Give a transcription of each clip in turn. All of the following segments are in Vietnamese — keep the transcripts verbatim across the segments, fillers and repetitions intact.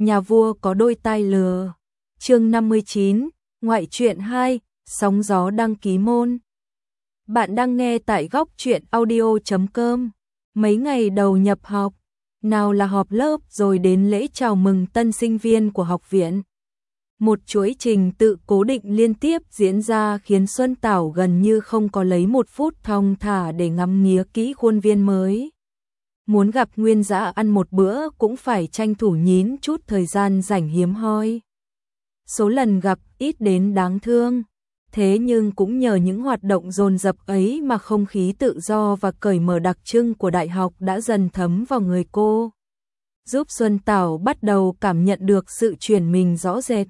nhà vua có đôi tai lừa. Chương năm mươi chín, ngoại truyện hai, sóng gió đăng ký môn. Bạn đang nghe tại góc truyện audio chấm com. Mấy ngày đầu nhập học, nào là họp lớp rồi đến lễ chào mừng tân sinh viên của học viện. Một chuỗi trình tự cố định liên tiếp diễn ra khiến Xuân Tảo gần như không có lấy một phút thong thả để ngắm nghía kỹ khuôn viên mới. Muốn gặp Nguyên Dã ăn một bữa cũng phải tranh thủ nhín chút thời gian rảnh hiếm hoi. Số lần gặp ít đến đáng thương, thế nhưng cũng nhờ những hoạt động dồn dập ấy mà không khí tự do và cởi mở đặc trưng của đại học đã dần thấm vào người cô, giúp Xuân Tảo bắt đầu cảm nhận được sự chuyển mình rõ rệt.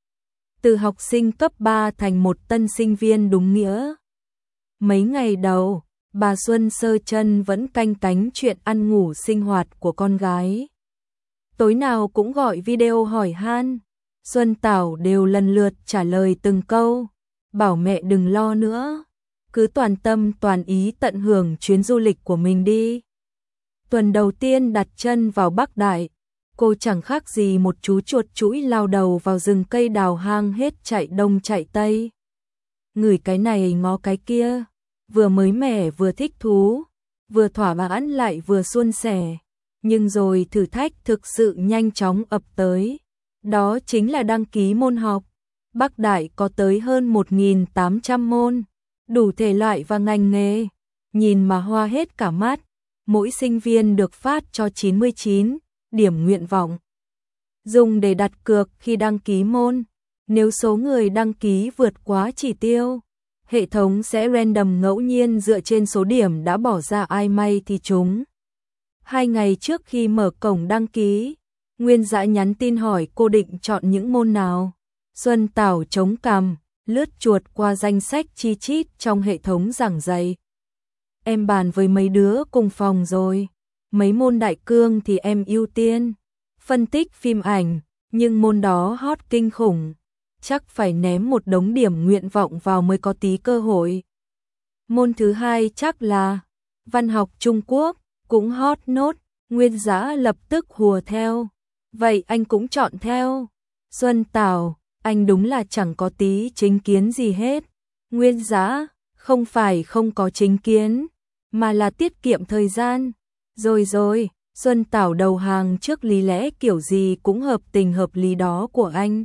Từ học sinh cấp ba thành một tân sinh viên đúng nghĩa. Mấy ngày đầu, bà Xuân Sơ Chân vẫn canh cánh chuyện ăn ngủ sinh hoạt của con gái. Tối nào cũng gọi video hỏi han, Xuân Tảo đều lần lượt trả lời từng câu, bảo mẹ đừng lo nữa, cứ toàn tâm toàn ý tận hưởng chuyến du lịch của mình đi. Tuần đầu tiên đặt chân vào Bắc Đại, cô chẳng khác gì một chú chuột chũi lao đầu vào rừng cây đào hang hết chạy đông chạy tây. Ngửi cái này ngó cái kia, vừa mới mẻ vừa thích thú, vừa thỏa mãn lại vừa suôn sẻ. Nhưng rồi thử thách thực sự nhanh chóng ập tới. Đó chính là đăng ký môn học. Bắc Đại có tới hơn một nghìn tám trăm môn, đủ thể loại và ngành nghề. Nhìn mà hoa hết cả mắt, mỗi sinh viên được phát cho chín mươi chín điểm nguyện vọng, dùng để đặt cược khi đăng ký môn. Nếu số người đăng ký vượt quá chỉ tiêu, hệ thống sẽ random ngẫu nhiên dựa trên số điểm đã bỏ ra, ai may thì trúng. Hai ngày trước khi mở cổng đăng ký, Nguyên Dã nhắn tin hỏi cô định chọn những môn nào. Xuân Tảo chống cằm, lướt chuột qua danh sách chi chít trong hệ thống giảng dạy. Em bàn với mấy đứa cùng phòng rồi, mấy môn đại cương thì em ưu tiên. Phân tích phim ảnh, nhưng môn đó hot kinh khủng, chắc phải ném một đống điểm nguyện vọng vào mới có tí cơ hội. Môn thứ hai chắc là văn học Trung Quốc, cũng hot nốt. Nguyên Dã lập tức hùa theo, vậy anh cũng chọn theo. Xuân Tảo, anh đúng là chẳng có tí chính kiến gì hết. Nguyên Dã, không phải không có chính kiến, mà là tiết kiệm thời gian. Rồi rồi, Xuân Tảo đầu hàng trước lý lẽ kiểu gì cũng hợp tình hợp lý đó của anh.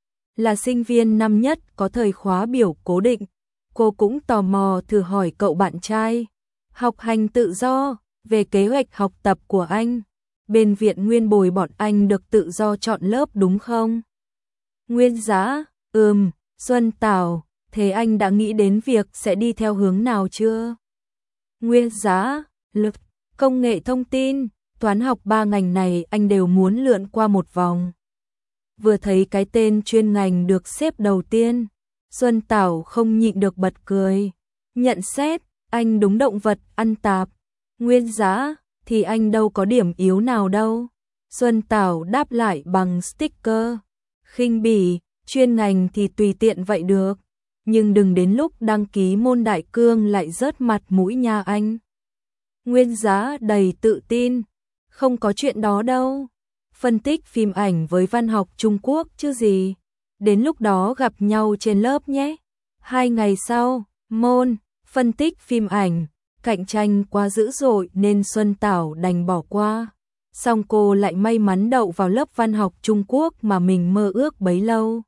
Là sinh viên năm nhất có thời khóa biểu cố định, cô cũng tò mò thử hỏi cậu bạn trai, học hành tự do, về kế hoạch học tập của anh. Bên viện Nguyên bồi bọn anh được tự do chọn lớp đúng không? Nguyên Dã, ừm. Xuân Tảo, thế anh đã nghĩ đến việc sẽ đi theo hướng nào chưa? Nguyên Dã, lực, công nghệ thông tin, toán học, ba ngành này anh đều muốn lượn qua một vòng. Vừa thấy cái tên chuyên ngành được xếp đầu tiên, Xuân Tảo không nhịn được bật cười. Nhận xét, anh đúng động vật ăn tạp. Nguyên Dã, thì anh đâu có điểm yếu nào đâu. Xuân Tảo đáp lại bằng sticker khinh bỉ, chuyên ngành thì tùy tiện vậy được, nhưng đừng đến lúc đăng ký môn đại cương lại rớt mặt mũi nha anh. Nguyên Dã đầy tự tin, không có chuyện đó đâu. Phân tích phim ảnh với văn học Trung Quốc chứ gì. Đến lúc đó gặp nhau trên lớp nhé. Hai ngày sau, môn phân tích phim ảnh cạnh tranh quá dữ dội nên Xuân Tảo đành bỏ qua. Xong cô lại may mắn đậu vào lớp văn học Trung Quốc mà mình mơ ước bấy lâu.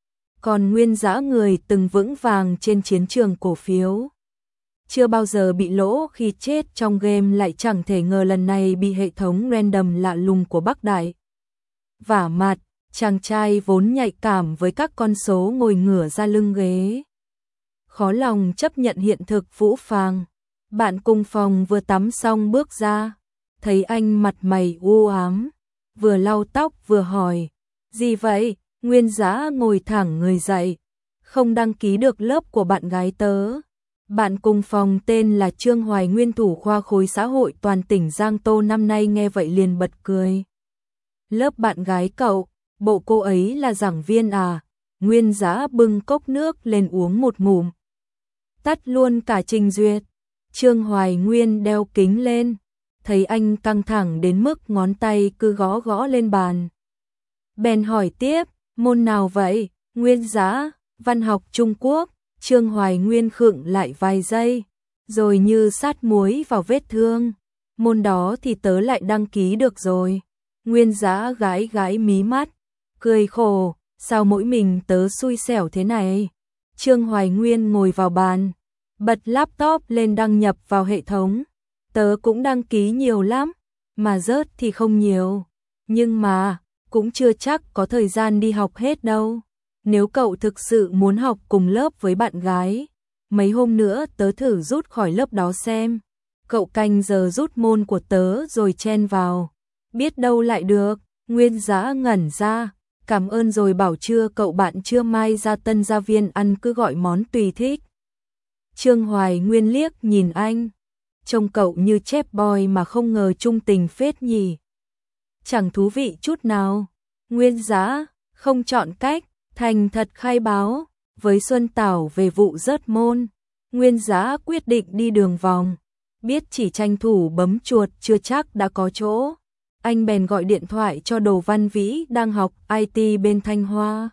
Còn Nguyên Dã, người từng vững vàng trên chiến trường cổ phiếu, chưa bao giờ bị lỗ khi chết trong game, lại chẳng thể ngờ lần này bị hệ thống random lạ lùng của Bắc Đại vả mặt. Chàng trai vốn nhạy cảm với các con số ngồi ngửa ra lưng ghế, khó lòng chấp nhận hiện thực phũ phàng. Bạn cùng phòng vừa tắm xong bước ra, thấy anh mặt mày u ám, vừa lau tóc vừa hỏi, gì vậy? Nguyên Dã ngồi thẳng người dậy, không đăng ký được lớp của bạn gái tớ. Bạn cùng phòng tên là Trương Hoài Nguyên, thủ khoa khối xã hội toàn tỉnh Giang Tô, năm nay nghe vậy liền bật cười. Lớp bạn gái cậu, bộ cô ấy là giảng viên à? Nguyên Dã bưng cốc nước lên uống một ngụm, tắt luôn cả trình duyệt. Trương Hoài Nguyên đeo kính lên, thấy anh căng thẳng đến mức ngón tay cứ gõ gõ lên bàn. Bèn hỏi tiếp, môn nào vậy? Nguyên Giá, văn học Trung Quốc. Trương Hoài Nguyên khựng lại vài giây, rồi như sát muối vào vết thương. Môn đó thì tớ lại đăng ký được rồi. Nguyên Giá gãi gãi mí mắt, cười khổ, sao mỗi mình tớ xui xẻo thế này. Trương Hoài Nguyên ngồi vào bàn, bật laptop lên đăng nhập vào hệ thống. Tớ cũng đăng ký nhiều lắm, mà rớt thì không nhiều. Nhưng mà, cũng chưa chắc có thời gian đi học hết đâu. Nếu cậu thực sự muốn học cùng lớp với bạn gái, mấy hôm nữa tớ thử rút khỏi lớp đó xem. Cậu canh giờ rút môn của tớ rồi chen vào. Biết đâu lại được. Nguyên Giá ngẩn ra, cảm ơn rồi bảo chưa cậu bạn trưa mai ra Tân Gia Viên ăn cứ gọi món tùy thích. Trương Hoài Nguyên liếc nhìn anh, trông cậu như chép boy mà không ngờ trung tình phết nhỉ. Chẳng thú vị chút nào. Nguyên Giá không chọn cách, thành thật khai báo với Xuân Tảo về vụ rớt môn. Nguyên Giá quyết định đi đường vòng, biết chỉ tranh thủ bấm chuột chưa chắc đã có chỗ. Anh bèn gọi điện thoại cho Đồ Văn Vĩ đang học i tê bên Thanh Hoa.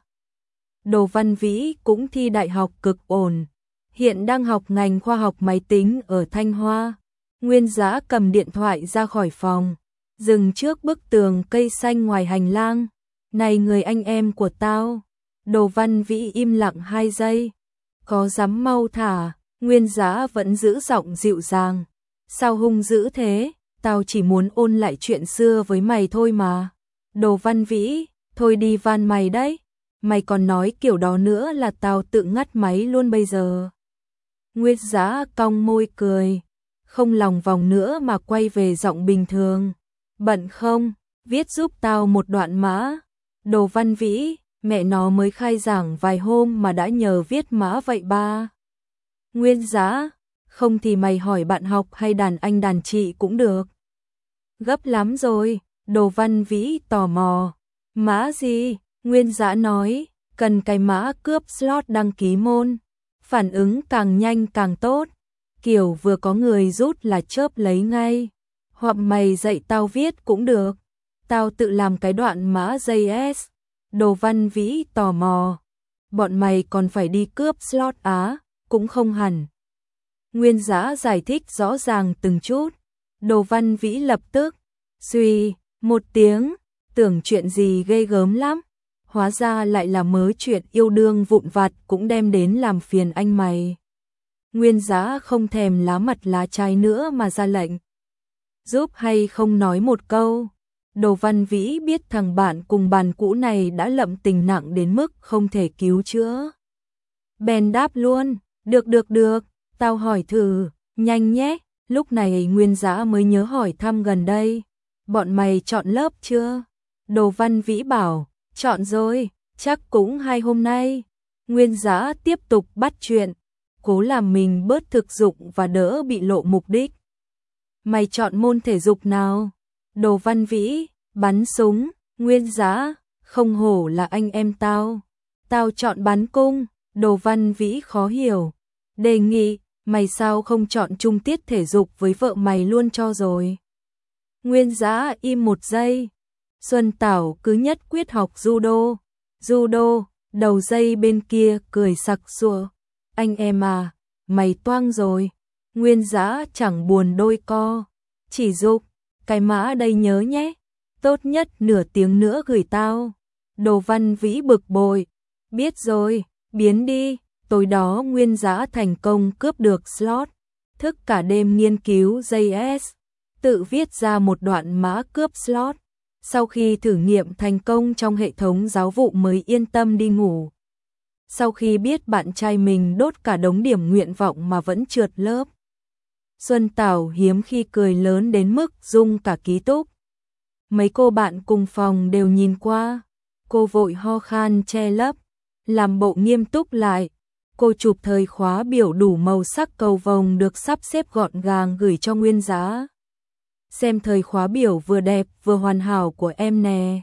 Đồ Văn Vĩ cũng thi đại học cực ổn, hiện đang học ngành khoa học máy tính ở Thanh Hoa. Nguyên Giá cầm điện thoại ra khỏi phòng, dừng trước bức tường cây xanh ngoài hành lang. Này người anh em của tao. Đồ Văn Vĩ im lặng hai giây. Có dám mau thả. Nguyên Giá vẫn giữ giọng dịu dàng. Sao hung dữ thế? Tao chỉ muốn ôn lại chuyện xưa với mày thôi mà. Đồ Văn Vĩ, thôi đi van mày đấy. Mày còn nói kiểu đó nữa là tao tự ngắt máy luôn bây giờ. Nguyên Giá cong môi cười, không lòng vòng nữa mà quay về giọng bình thường. Bận không? Viết giúp tao một đoạn mã. Đồ Văn Vĩ, mẹ nó mới khai giảng vài hôm mà đã nhờ viết mã vậy ba. Nguyên Giá, không thì mày hỏi bạn học hay đàn anh đàn chị cũng được. Gấp lắm rồi. Đồ Văn Vĩ tò mò. Mã gì? Nguyên Giá nói, cần cái mã cướp slot đăng ký môn. Phản ứng càng nhanh càng tốt. Kiểu vừa có người rút là chớp lấy ngay. Hoặc mày dạy tao viết cũng được. Tao tự làm cái đoạn mã gi ét. Đồ Văn Vĩ tò mò. Bọn mày còn phải đi cướp slot á? Cũng không hẳn. Nguyên Giá giải thích rõ ràng từng chút. Đồ Văn Vĩ lập tức suy một tiếng, tưởng chuyện gì ghê gớm lắm. Hóa ra lại là mớ chuyện yêu đương vụn vặt cũng đem đến làm phiền anh mày. Nguyên Giá không thèm lá mặt lá trái nữa mà ra lệnh. Giúp hay không nói một câu. Đồ Văn Vĩ biết thằng bạn cùng bàn cũ này đã lậm tình nặng đến mức không thể cứu chữa. Bèn đáp luôn, được được được, tao hỏi thử, nhanh nhé. Lúc này Nguyên Giá mới nhớ hỏi thăm gần đây. Bọn mày chọn lớp chưa? Đồ Văn Vĩ bảo, chọn rồi, chắc cũng hai hôm nay. Nguyên Giá tiếp tục bắt chuyện, cố làm mình bớt thực dụng và đỡ bị lộ mục đích. Mày chọn môn thể dục nào? Đồ Văn Vĩ, bắn súng. Nguyên Giá, không hổ là anh em tao. Tao chọn bắn cung. Đồ Văn Vĩ khó hiểu. Đề nghị, mày sao không chọn chung tiết thể dục với vợ mày luôn cho rồi. Nguyên Giá im một giây. Xuân Tảo cứ nhất quyết học judo. Judo, đầu dây bên kia cười sặc sụa. Anh em à, mày toang rồi. Nguyên Giá chẳng buồn đôi co. Chỉ dục, cái mã đây nhớ nhé. Tốt nhất nửa tiếng nữa gửi tao. Đồ Văn Vĩ bực bội. Biết rồi, biến đi. Tối đó Nguyên Giá thành công cướp được slot. Thức cả đêm nghiên cứu gi ét. Tự viết ra một đoạn mã cướp slot. Sau khi thử nghiệm thành công trong hệ thống giáo vụ mới yên tâm đi ngủ. Sau khi biết bạn trai mình đốt cả đống điểm nguyện vọng mà vẫn trượt lớp. Xuân Tảo hiếm khi cười lớn đến mức rung cả ký túc. Mấy cô bạn cùng phòng đều nhìn qua. Cô vội ho khan che lấp, làm bộ nghiêm túc lại. Cô chụp thời khóa biểu đủ màu sắc cầu vồng được sắp xếp gọn gàng gửi cho Nguyên Giá. Xem thời khóa biểu vừa đẹp vừa hoàn hảo của em nè.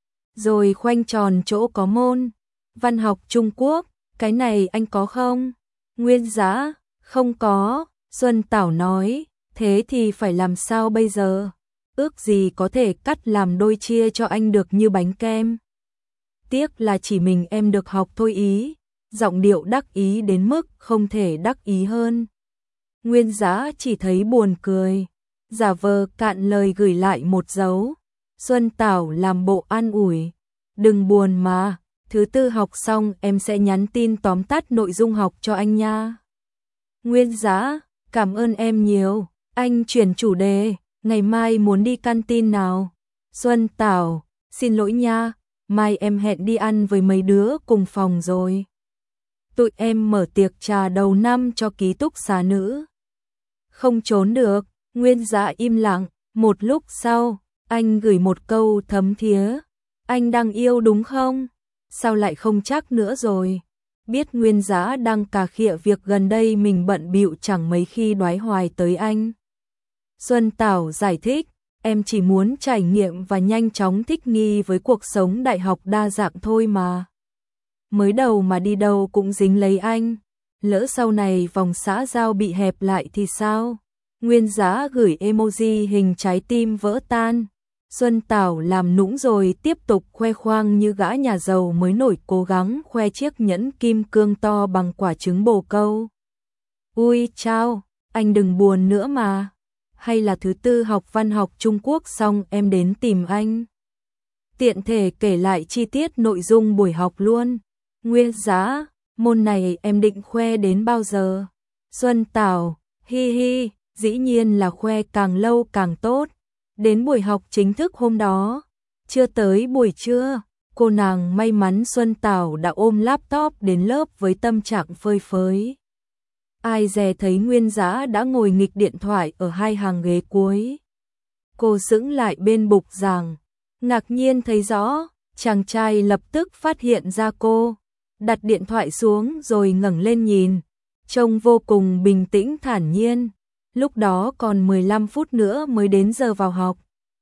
Rồi khoanh tròn chỗ có môn. Văn học Trung Quốc, cái này anh có không? Nguyên Giá, không có. Xuân Tảo nói, thế thì phải làm sao bây giờ? Ước gì có thể cắt làm đôi chia cho anh được như bánh kem. Tiếc là chỉ mình em được học thôi ý, giọng điệu đắc ý đến mức không thể đắc ý hơn. Nguyên Giá chỉ thấy buồn cười, giả vờ cạn lời gửi lại một dấu. Xuân Tảo làm bộ an ủi, đừng buồn mà, thứ tư học xong em sẽ nhắn tin tóm tắt nội dung học cho anh nha. Nguyên Giá, cảm ơn em nhiều, anh chuyển chủ đề, ngày mai muốn đi canteen nào? Xuân Tảo, xin lỗi nha, mai em hẹn đi ăn với mấy đứa cùng phòng rồi. Tụi em mở tiệc trà đầu năm cho ký túc xá nữ. Không trốn được, Nguyên Giá im lặng, một lúc sau, anh gửi một câu thấm thía. Anh đang yêu đúng không? Sao lại không chắc nữa rồi? Biết Nguyên Giá đang cà khịa việc gần đây mình bận bịu chẳng mấy khi đoái hoài tới anh. Xuân Tảo giải thích, em chỉ muốn trải nghiệm và nhanh chóng thích nghi với cuộc sống đại học đa dạng thôi mà. Mới đầu mà đi đâu cũng dính lấy anh, lỡ sau này vòng xã giao bị hẹp lại thì sao? Nguyên Giá gửi emoji hình trái tim vỡ tan. Xuân Tảo làm nũng rồi tiếp tục khoe khoang như gã nhà giàu mới nổi, cố gắng khoe chiếc nhẫn kim cương to bằng quả trứng bồ câu. Ui chao, anh đừng buồn nữa mà. Hay là thứ tư học văn học Trung Quốc xong em đến tìm anh. Tiện thể kể lại chi tiết nội dung buổi học luôn. Nguyên Giá, môn này em định khoe đến bao giờ? Xuân Tảo, hi hi, dĩ nhiên là khoe càng lâu càng tốt. Đến buổi học chính thức hôm đó, chưa tới buổi trưa, cô nàng may mắn Xuân Tảo đã ôm laptop đến lớp với tâm trạng phơi phới. Ai dè thấy Nguyên Giá đã ngồi nghịch điện thoại ở hai hàng ghế cuối. Cô sững lại bên bục giảng, ngạc nhiên thấy rõ, chàng trai lập tức phát hiện ra cô, đặt điện thoại xuống rồi ngẩng lên nhìn, trông vô cùng bình tĩnh thản nhiên. Lúc đó còn mười lăm phút nữa mới đến giờ vào học.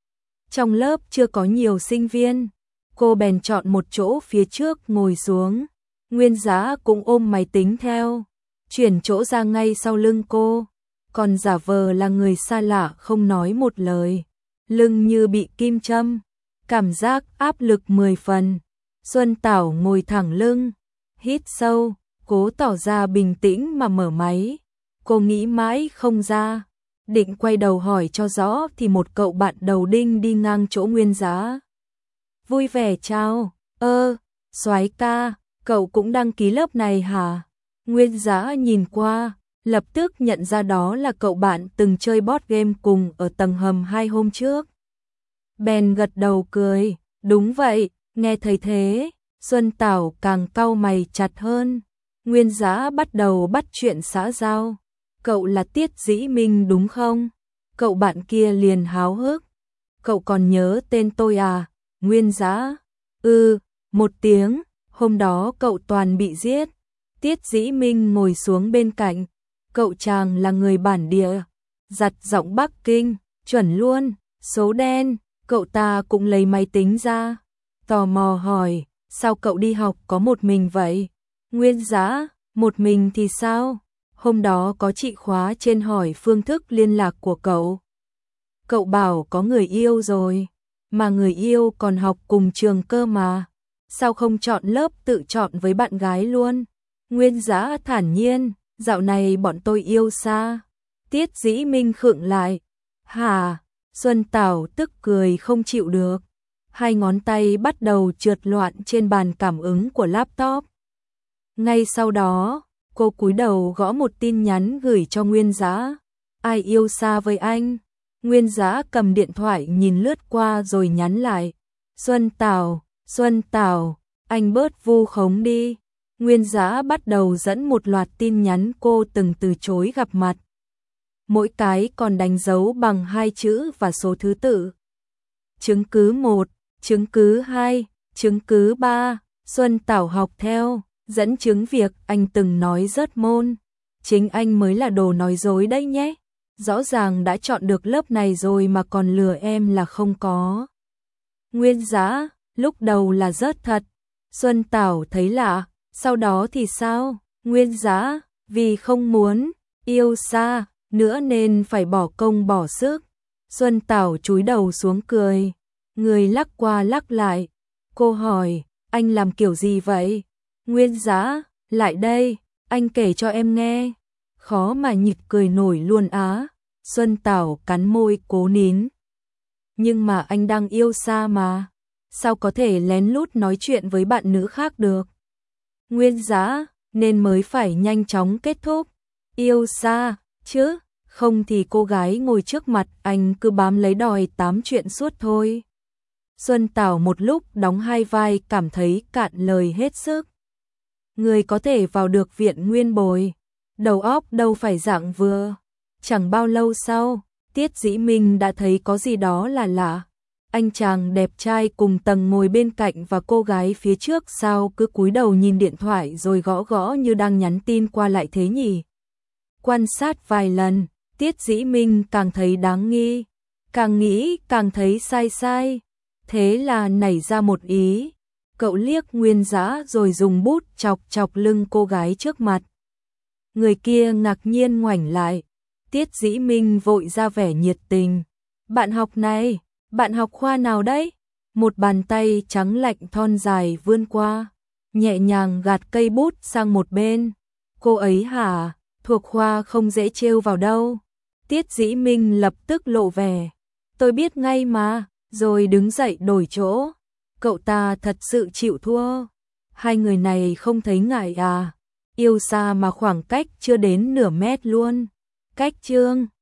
Trong lớp chưa có nhiều sinh viên, cô bèn chọn một chỗ phía trước ngồi xuống. Nguyên Giá cũng ôm máy tính theo, chuyển chỗ ra ngay sau lưng cô, còn giả vờ là người xa lạ không nói một lời, lưng như bị kim châm, cảm giác áp lực mười phần. Xuân Tảo ngồi thẳng lưng, hít sâu, cố tỏ ra bình tĩnh mà mở máy. Cô nghĩ mãi không ra, định quay đầu hỏi cho rõ thì một cậu bạn đầu đinh đi ngang chỗ Nguyên Giá. Vui vẻ chào, ơ, soái ca, cậu cũng đăng ký lớp này hả? Nguyên Giá nhìn qua, lập tức nhận ra đó là cậu bạn từng chơi board game cùng ở tầng hầm hai hôm trước. Bèn gật đầu cười, đúng vậy, nghe thấy thế, Xuân Tảo càng cau mày chặt hơn. Nguyên Giá bắt đầu bắt chuyện xã giao. Cậu là Tiết Dĩ Minh đúng không? Cậu bạn kia liền háo hức. Cậu còn nhớ tên tôi à? Nguyên Giá. Ừ, một tiếng, hôm đó cậu toàn bị giết. Tiết Dĩ Minh ngồi xuống bên cạnh. Cậu chàng là người bản địa, giặt giọng Bắc Kinh, chuẩn luôn, số đen. Cậu ta cũng lấy máy tính ra, tò mò hỏi, sao cậu đi học có một mình vậy? Nguyên Giá, một mình thì sao? Hôm đó có chị khóa trên hỏi phương thức liên lạc của cậu. Cậu bảo có người yêu rồi, mà người yêu còn học cùng trường cơ mà. Sao không chọn lớp tự chọn với bạn gái luôn? Nguyên Giá thản nhiên, dạo này bọn tôi yêu xa. Tiết Dĩ Minh khựng lại. Hả? Xuân Tảo tức cười không chịu được. Hai ngón tay bắt đầu trượt loạn trên bàn cảm ứng của laptop. Ngay sau đó, cô cúi đầu gõ một tin nhắn gửi cho Nguyên Giá. Ai yêu xa với anh? Nguyên Giá cầm điện thoại nhìn lướt qua rồi nhắn lại. Xuân Tảo, Xuân Tảo, anh bớt vu khống đi. Nguyên Giá bắt đầu dẫn một loạt tin nhắn cô từng từ chối gặp mặt. Mỗi cái còn đánh dấu bằng hai chữ và số thứ tự. Chứng cứ một, chứng cứ hai, chứng cứ ba. Xuân Tảo học theo, dẫn chứng việc anh từng nói rớt môn. Chính anh mới là đồ nói dối đấy nhé. Rõ ràng đã chọn được lớp này rồi mà còn lừa em là không có. Nguyên Giá, lúc đầu là rớt thật. Xuân Tảo thấy lạ, sau đó thì sao? Nguyên Giá, vì không muốn yêu xa nữa nên phải bỏ công bỏ sức. Xuân Tảo chúi đầu xuống cười, người lắc qua lắc lại. Cô hỏi, Anh làm kiểu gì vậy? Nguyên Dã, lại đây, anh kể cho em nghe. Khó mà nhịn cười nổi luôn á. Xuân Tảo cắn môi cố nín. Nhưng mà anh đang yêu Sa mà. Sao có thể lén lút nói chuyện với bạn nữ khác được? Nguyên Dã, nên mới phải nhanh chóng kết thúc. Yêu Sa, chứ, không thì cô gái ngồi trước mặt anh cứ bám lấy đòi tám chuyện suốt thôi. Xuân Tảo một lúc đóng hai vai cảm thấy cạn lời hết sức. Người có thể vào được viện Nguyên Bồi, đầu óc đâu phải dạng vừa. Chẳng bao lâu sau, Tiết Dĩ Minh đã thấy có gì đó là lạ. Anh chàng đẹp trai cùng tầng ngồi bên cạnh và cô gái phía trước sao cứ cúi đầu nhìn điện thoại rồi gõ gõ như đang nhắn tin qua lại thế nhỉ? Quan sát vài lần, Tiết Dĩ Minh càng thấy đáng nghi, càng nghĩ càng thấy sai sai. Thế là nảy ra một ý, cậu liếc Nguyên Dã rồi dùng bút chọc chọc lưng cô gái trước mặt. Người kia ngạc nhiên ngoảnh lại, Tiết Dĩ Minh vội ra vẻ nhiệt tình. Bạn học này, bạn học khoa nào đấy? Một bàn tay trắng lạnh thon dài vươn qua, nhẹ nhàng gạt cây bút sang một bên. Cô ấy hả? Thuộc khoa không dễ trêu vào đâu. Tiết Dĩ Minh lập tức lộ vẻ. Tôi biết ngay mà, rồi đứng dậy đổi chỗ. Cậu ta thật sự chịu thua. Hai người này không thấy ngại à? Yêu Sa mà khoảng cách chưa đến nửa mét luôn. Cách chương